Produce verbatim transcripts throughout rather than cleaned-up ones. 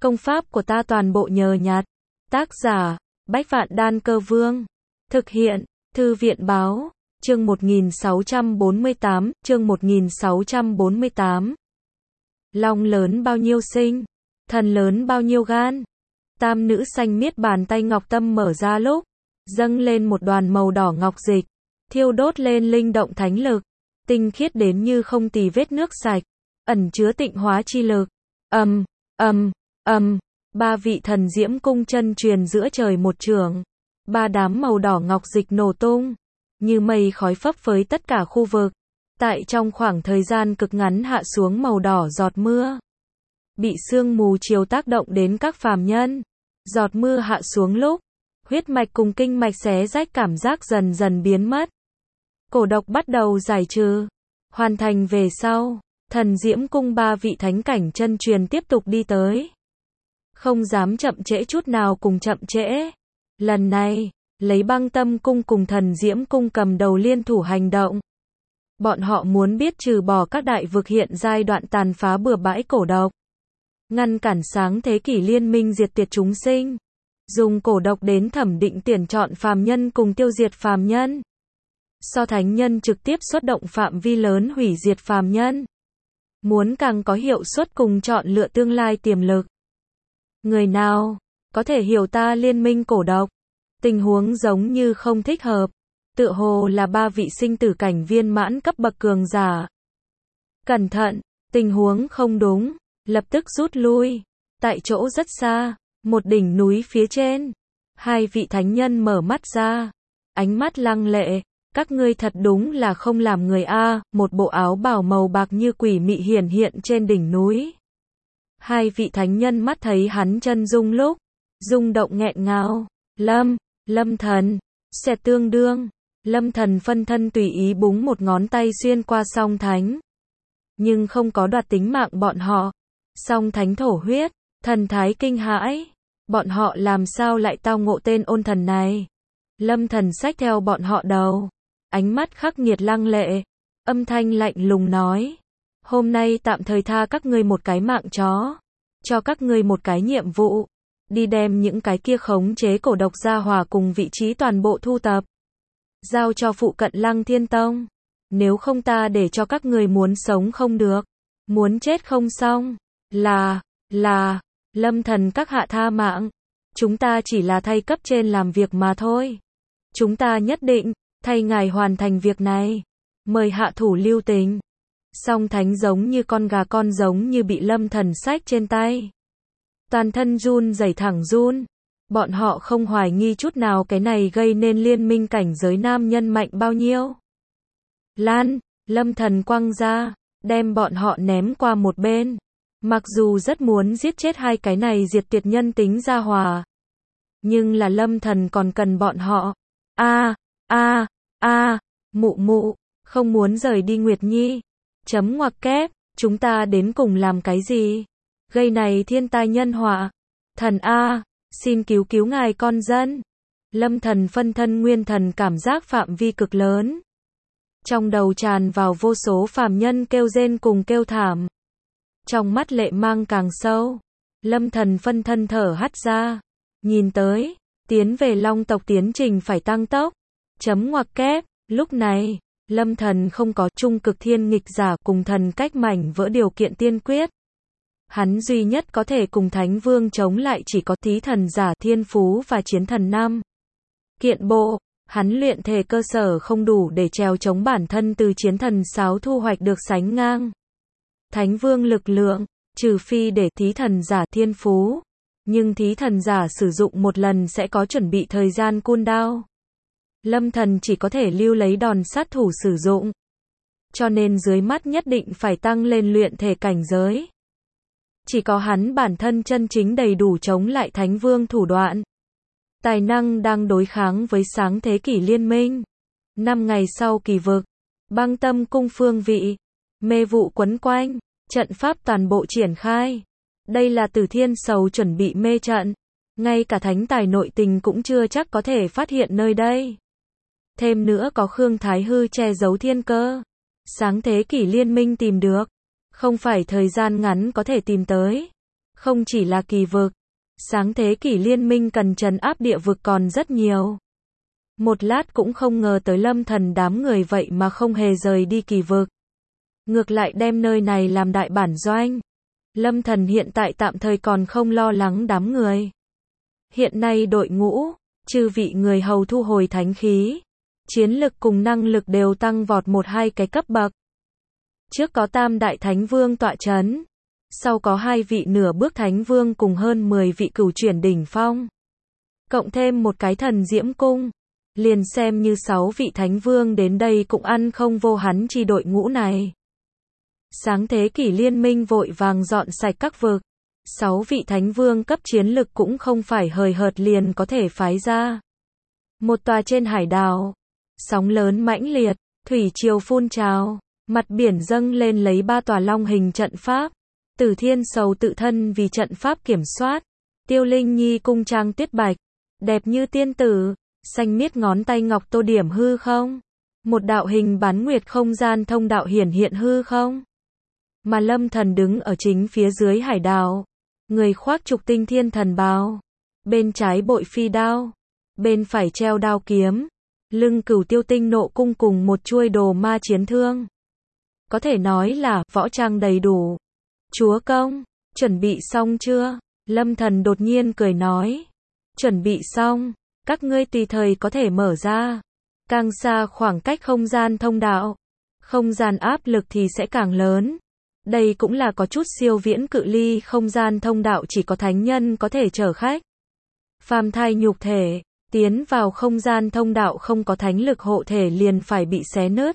Công pháp của ta toàn bộ nhờ nhặt. Tác giả, Bách Vạn Đan Cơ Vương. Thực hiện, Thư viện Báo. Chương một nghìn sáu trăm bốn mươi tám, chương một nghìn sáu trăm bốn mươi tám. Long lớn bao nhiêu sinh, thần lớn bao nhiêu gan. Tam nữ xanh miết bàn tay ngọc tâm mở ra lúc, dâng lên một đoàn màu đỏ ngọc dịch, thiêu đốt lên linh động thánh lực, tinh khiết đến như không tì vết nước sạch, ẩn chứa tịnh hóa chi lực. Ầm, ầm, ầm, ba vị thần diễm cung chân truyền giữa trời một trường, ba đám màu đỏ ngọc dịch nổ tung, như mây khói phấp phới tất cả khu vực. Tại trong khoảng thời gian cực ngắn hạ xuống màu đỏ giọt mưa. Bị sương mù chiều tác động đến các phàm nhân. Giọt mưa hạ xuống lúc, huyết mạch cùng kinh mạch xé rách cảm giác dần dần biến mất. Cổ độc bắt đầu giải trừ. Hoàn thành về sau, thần diễm cung ba vị thánh cảnh chân truyền tiếp tục đi tới. Không dám chậm trễ chút nào cùng chậm trễ. Lần này, lấy băng tâm cung cùng thần diễm cung cầm đầu liên thủ hành động. Bọn họ muốn biết trừ bỏ các đại vực hiện giai đoạn tàn phá bừa bãi cổ độc. Ngăn cản sáng thế kỷ liên minh diệt tuyệt chúng sinh. Dùng cổ độc đến thẩm định tuyển chọn phàm nhân cùng tiêu diệt phàm nhân. So thánh nhân trực tiếp xuất động phạm vi lớn hủy diệt phàm nhân. Muốn càng có hiệu suất cùng chọn lựa tương lai tiềm lực. Người nào có thể hiểu ta liên minh cổ độc? Tình huống giống như không thích hợp. Tựa hồ là ba vị sinh tử cảnh viên mãn cấp bậc cường giả. Cẩn thận, tình huống không đúng, lập tức rút lui. Tại chỗ rất xa, một đỉnh núi phía trên, hai vị thánh nhân mở mắt ra, ánh mắt lăng lệ, các ngươi thật đúng là không làm người a. Một bộ áo bào màu bạc như quỷ mị hiển hiện trên đỉnh núi. Hai vị thánh nhân mắt thấy hắn chân dung lúc, rung động nghẹn ngào. Lâm, Lâm thần, sẽ tương đương. Lâm thần phân thân tùy ý búng một ngón tay xuyên qua song thánh. Nhưng không có đoạt tính mạng bọn họ. Song thánh thổ huyết, thần thái kinh hãi. Bọn họ làm sao lại tao ngộ tên ôn thần này? Lâm thần xách theo bọn họ đầu. Ánh mắt khắc nghiệt lăng lệ. Âm thanh lạnh lùng nói. Hôm nay tạm thời tha các ngươi một cái mạng chó. Cho các ngươi một cái nhiệm vụ. Đi đem những cái kia khống chế cổ độc gia hòa cùng vị trí toàn bộ thu tập. Giao cho phụ cận Lăng Thiên Tông. Nếu không ta để cho các người muốn sống không được. Muốn chết không xong. Là, là, Lâm thần các hạ tha mạng. Chúng ta chỉ là thay cấp trên làm việc mà thôi. Chúng ta nhất định, thay ngài hoàn thành việc này. Mời hạ thủ lưu tình. Song thánh giống như con gà con giống như bị lâm thần xách trên tay. Toàn thân run rẩy thẳng run. Bọn họ không hoài nghi chút nào cái này gây nên liên minh cảnh giới nam nhân mạnh bao nhiêu. Lan, lâm thần quăng ra, đem bọn họ ném qua một bên. Mặc dù rất muốn giết chết hai cái này diệt tuyệt nhân tính gia hòa. Nhưng là lâm thần còn cần bọn họ. A, a, a, mụ mụ, không muốn rời đi Nguyệt Nhi. Chấm ngoặc kép, chúng ta đến cùng làm cái gì? Gây này thiên tai nhân họa. Thần A. Xin cứu cứu ngài con dân. Lâm thần phân thân nguyên thần cảm giác phạm vi cực lớn. Trong đầu tràn vào vô số phàm nhân kêu rên cùng kêu thảm. Trong mắt lệ mang càng sâu. Lâm thần phân thân thở hắt ra. Nhìn tới, tiến về long tộc tiến trình phải tăng tốc. Chấm ngoặc kép, lúc này, lâm thần không có trung cực thiên nghịch giả cùng thần cách mảnh vỡ điều kiện tiên quyết. Hắn duy nhất có thể cùng Thánh Vương chống lại chỉ có thí thần giả thiên phú và chiến thần năm. Kiện bộ, hắn luyện thể cơ sở không đủ để trèo chống bản thân từ chiến thần sáu thu hoạch được sánh ngang. Thánh Vương lực lượng, trừ phi để thí thần giả thiên phú. Nhưng thí thần giả sử dụng một lần sẽ có chuẩn bị thời gian cooldown. Lâm thần chỉ có thể lưu lấy đòn sát thủ sử dụng. Cho nên dưới mắt nhất định phải tăng lên luyện thể cảnh giới. Chỉ có hắn bản thân chân chính đầy đủ chống lại Thánh Vương thủ đoạn. Tài năng đang đối kháng với sáng thế kỷ liên minh. Năm ngày sau kỳ vực, băng tâm cung phương vị, mê vụ quấn quanh, trận pháp toàn bộ triển khai. Đây là Tử Thiên Sầu chuẩn bị mê trận. Ngay cả thánh tài nội tình cũng chưa chắc có thể phát hiện nơi đây. Thêm nữa có Khương Thái Hư che giấu thiên cơ. Sáng thế kỷ liên minh tìm được. Không phải thời gian ngắn có thể tìm tới. Không chỉ là kỳ vực, sáng thế kỷ liên minh cần trấn áp địa vực còn rất nhiều. Một lát cũng không ngờ tới Lâm Thần đám người vậy mà không hề rời đi kỳ vực. Ngược lại đem nơi này làm đại bản doanh. Lâm Thần hiện tại tạm thời còn không lo lắng đám người. Hiện nay đội ngũ, chư vị người hầu thu hồi thánh khí. Chiến lực cùng năng lực đều tăng vọt một hai cái cấp bậc. Trước có tam đại thánh vương tọa chấn. Sau có hai vị nửa bước thánh vương cùng hơn mười vị cửu chuyển đỉnh phong. Cộng thêm một cái thần diễm cung. Liền xem như sáu vị thánh vương đến đây cũng ăn không vô hắn chi đội ngũ này. Sáng thế kỷ liên minh vội vàng dọn sạch các vực. Sáu vị thánh vương cấp chiến lực cũng không phải hời hợt liền có thể phái ra. Một tòa trên hải đảo. Sóng lớn mãnh liệt, thủy triều phun trào, mặt biển dâng lên lấy ba tòa long hình trận pháp. Tử Thiên Sầu tự thân vì trận pháp kiểm soát. Tiêu Linh Nhi cung trang tuyết bạch, đẹp như tiên tử, xanh miết ngón tay ngọc tô điểm hư không. Một đạo hình bán nguyệt không gian thông đạo hiển hiện hư không. Mà Lâm Thần đứng ở chính phía dưới hải đảo, người khoác trục tinh thiên thần bào, bên trái bội phi đao, bên phải treo đao kiếm, lưng cửu tiêu tinh nộ cung cùng một chuôi đồ ma chiến thương. Có thể nói là võ trang đầy đủ. Chúa công, chuẩn bị xong chưa? Lâm Thần đột nhiên cười nói. Chuẩn bị xong, các ngươi tùy thời có thể mở ra. Càng xa khoảng cách không gian thông đạo, không gian áp lực thì sẽ càng lớn. Đây cũng là có chút siêu viễn cự ly không gian thông đạo chỉ có thánh nhân có thể chở khách. Phàm thai nhục thể, tiến vào không gian thông đạo không có thánh lực hộ thể liền phải bị xé nứt.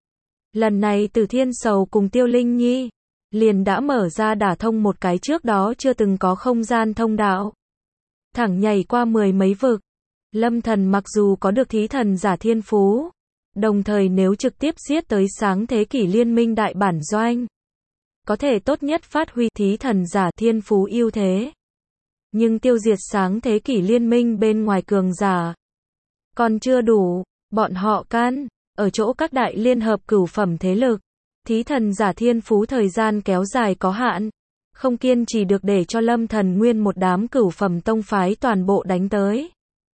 Lần này Tử Thiên Sầu cùng Tiêu Linh Nhi liền đã mở ra đả thông một cái trước đó chưa từng có không gian thông đạo. Thẳng nhảy qua mười mấy vực. Lâm Thần mặc dù có được thí thần giả thiên phú, đồng thời nếu trực tiếp giết tới sáng thế kỷ liên minh đại bản doanh, có thể tốt nhất phát huy thí thần giả thiên phú ưu thế. Nhưng tiêu diệt sáng thế kỷ liên minh bên ngoài cường giả còn chưa đủ, bọn họ can ở chỗ các đại liên hợp cửu phẩm thế lực. Thí thần giả thiên phú thời gian kéo dài có hạn, không kiên trì được để cho Lâm Thần nguyên một đám cửu phẩm tông phái toàn bộ đánh tới.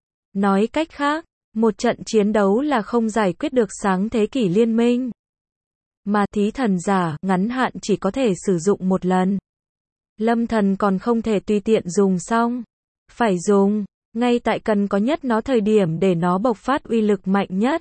Nói cách khác, một trận chiến đấu là không giải quyết được sáng thế kỷ liên minh. Mà thí thần giả ngắn hạn chỉ có thể sử dụng một lần. Lâm Thần còn không thể tùy tiện dùng xong. Phải dùng, ngay tại cần có nhất nó thời điểm để nó bộc phát uy lực mạnh nhất.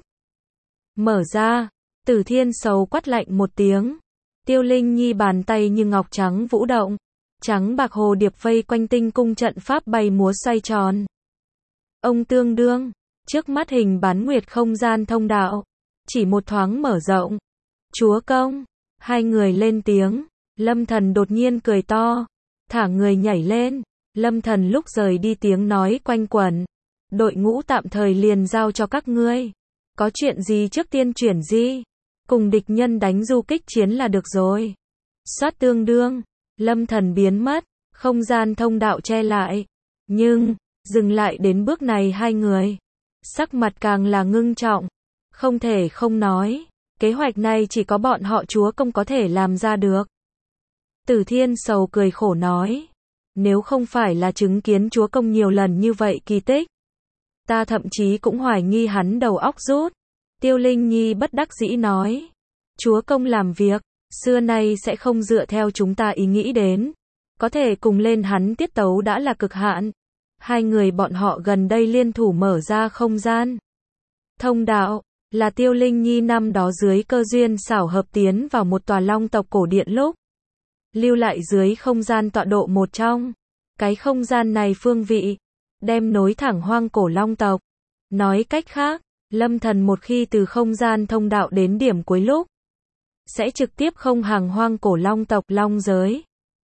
Mở ra, Tử Thiên Sầu quát lạnh một tiếng. Tiêu Linh Nhi bàn tay như ngọc trắng vũ động. Trắng bạc hồ điệp vây quanh tinh cung trận pháp bay múa xoay tròn. Ông tương đương, trước mắt hình bán nguyệt không gian thông đạo. Chỉ một thoáng mở rộng. Chúa công, hai người lên tiếng. Lâm Thần đột nhiên cười to. Thả người nhảy lên. Lâm Thần lúc rời đi tiếng nói quanh quẩn. Đội ngũ tạm thời liền giao cho các ngươi. Có chuyện gì trước tiên chuyển di. Cùng địch nhân đánh du kích chiến là được rồi. Xoát tương đương. Lâm Thần biến mất. Không gian thông đạo che lại. Nhưng, dừng lại đến bước này hai người. Sắc mặt càng là ngưng trọng. Không thể không nói. Kế hoạch này chỉ có bọn họ chúa công có thể làm ra được. Tử Thiên Sầu cười khổ nói. Nếu không phải là chứng kiến chúa công nhiều lần như vậy kỳ tích, ta thậm chí cũng hoài nghi hắn đầu óc rút. Tiêu Linh Nhi bất đắc dĩ nói. Chúa công làm việc, xưa nay sẽ không dựa theo chúng ta ý nghĩ đến. Có thể cùng lên hắn tiết tấu đã là cực hạn. Hai người bọn họ gần đây liên thủ mở ra không gian thông đạo, là Tiêu Linh Nhi năm đó dưới cơ duyên xảo hợp tiến vào một tòa long tộc cổ điện lúc. Lưu lại dưới không gian tọa độ một trong. Cái không gian này phương vị, đem nối thẳng hoang cổ long tộc. Nói cách khác, Lâm Thần một khi từ không gian thông đạo đến điểm cuối lúc, sẽ trực tiếp không hàng hoang cổ long tộc long giới.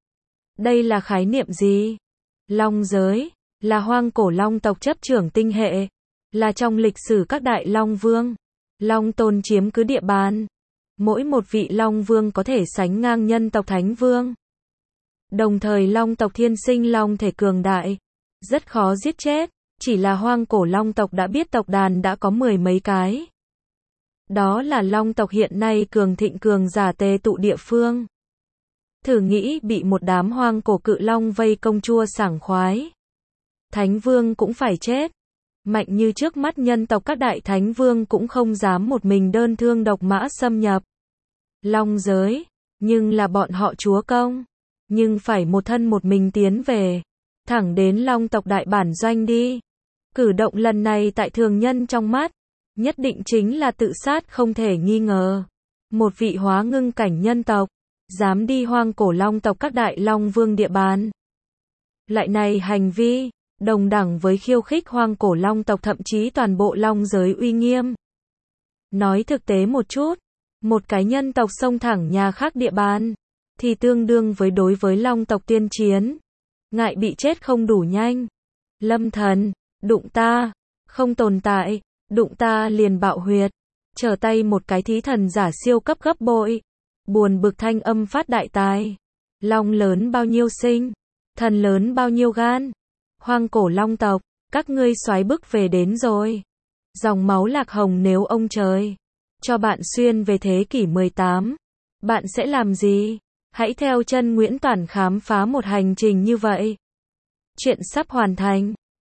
Đây là khái niệm gì? Long giới, là hoang cổ long tộc chấp trưởng tinh hệ, là trong lịch sử các đại long vương, long tôn chiếm cứ địa bàn. Mỗi một vị long vương có thể sánh ngang nhân tộc thánh vương. Đồng thời long tộc thiên sinh long thể cường đại, rất khó giết chết, chỉ là hoang cổ long tộc đã biết tộc đàn đã có mười mấy cái. Đó là long tộc hiện nay cường thịnh cường giả tề tụ địa phương. Thử nghĩ bị một đám hoang cổ cự long vây công chua sảng khoái. Thánh vương cũng phải chết. Mạnh như trước mắt nhân tộc các đại thánh vương cũng không dám một mình đơn thương độc mã xâm nhập long giới, nhưng là bọn họ chúa công, nhưng phải một thân một mình tiến về, thẳng đến long tộc đại bản doanh đi. Cử động lần này tại thường nhân trong mắt, nhất định chính là tự sát không thể nghi ngờ. Một vị hóa ngưng cảnh nhân tộc, dám đi hoang cổ long tộc các đại long vương địa bàn. Lại này hành vi, đồng đẳng với khiêu khích hoang cổ long tộc thậm chí toàn bộ long giới uy nghiêm. Nói thực tế một chút, một cái nhân tộc xông thẳng nhà khác địa bàn, thì tương đương với đối với long tộc tuyên chiến. Ngại bị chết không đủ nhanh. Lâm thần, đụng ta, không tồn tại, đụng ta liền bạo huyệt. Trở tay một cái thí thần giả siêu cấp gấp bội. Buồn bực thanh âm phát đại tài. Long lớn bao nhiêu sinh, thần lớn bao nhiêu gan. Hoang cổ long tộc, các ngươi xoáy bức về đến rồi. Dòng máu lạc hồng nếu ông trời cho bạn xuyên về thế kỷ mười tám, bạn sẽ làm gì? Hãy theo chân Nguyễn Toản khám phá một hành trình như vậy. Chuyện sắp hoàn thành.